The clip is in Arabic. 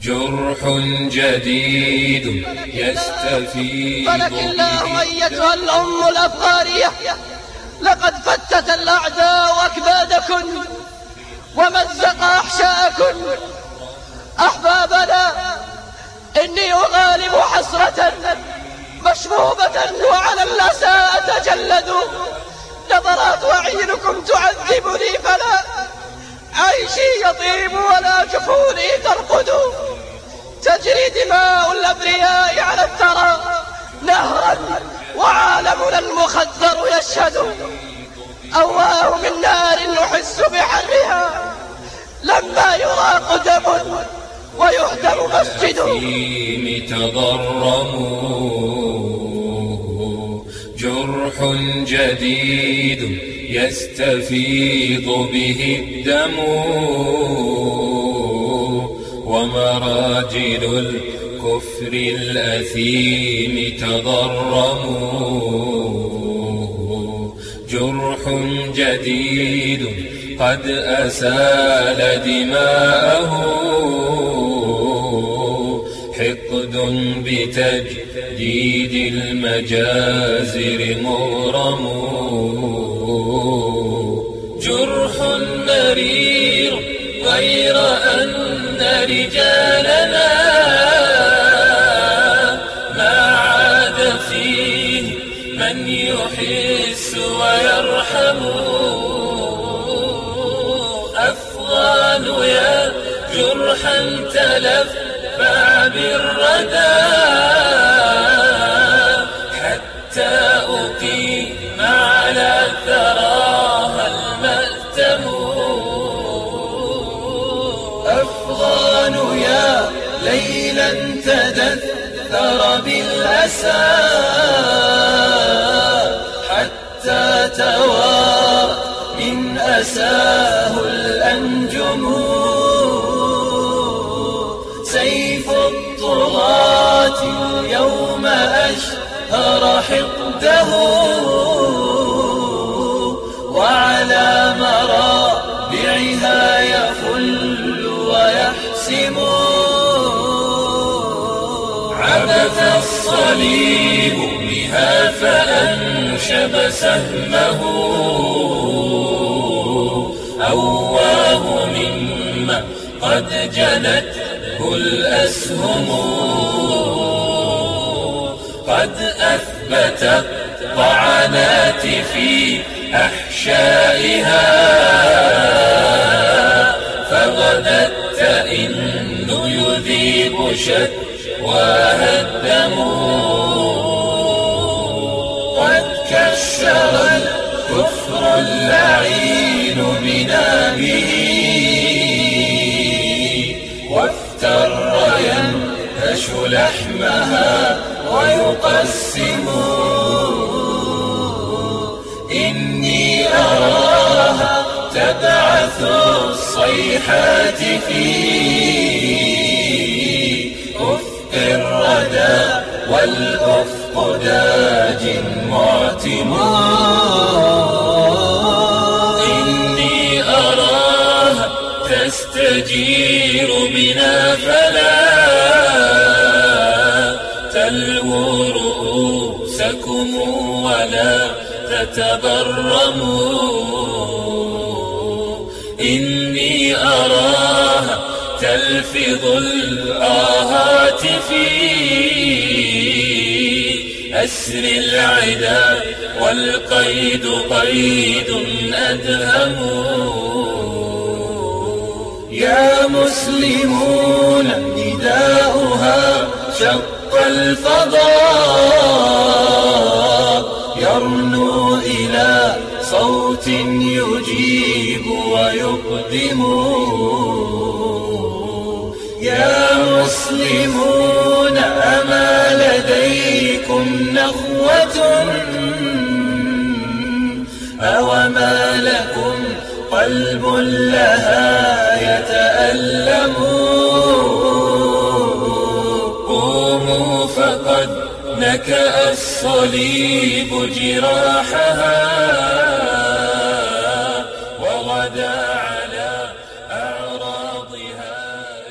جرح جديد يستفيد. فلك الله أيتها الأم الأفغانية، لقد فتت الأعداء أكبادكن ومزق أحشاءكن. أحبابنا، إني أغالب حسرة مشبوبة وعلى الأسى أتجلد. نظرات أعينكم تعذبني، فلا عيشي يطيب ولا جفوني ترقد. تجري دماء الأبرياء على الثرى نهرا وعالمنا المخدر يشهد. أواه من نار نحس بحرها لما يراق دم ويهدم مسجد. تضرموا جرح جديد يستفيض به الدم، ومراجل الكفر الأثيم تضرموا. جرح جديد قد أسال دماءه، حقد بتجديد المجازر مغرم. جرح مرير غير أن رجالنا ما عاد فيه من يحس ويرحم. أفغان يا جرحا تلفى بالردى، حتى أقيم على ثراها المأتم. أفغان يا ليلا تدثر بالأسى، حتى توارى من أساه الأنجم. سيف الطغاة اليوم أشهر حقده، وعلى مرابعها يفل ويحسم. عبث الصليب بها فأنشب سهمه، أواه مما قد جنته الأسهم. قد أثبتت طعنات في أحشائها، فغدت تئن يذيب شكواها الدم. قد كشر الكفر اللعين بنابه، وافتر ينهش لحمها ويقسم. إني أراها تبعث الصيحات في أفق الردى، والأفق داج معتم. إني أراها تستجير بنا، فلا تلووا رؤوسكم ولا تتبرموا. إني أراها تلفظ الآهات في أسر العدا، والقيد قيد أدهم. يا مسلمون نداؤها شق الفضاء، يرنو إلى صوت يجيب ويقدم. يا مسلمون أما لديكم نخوة، أوما لكم قلب لها يتألم. قوموا فقد نكأ الصليب جراحها،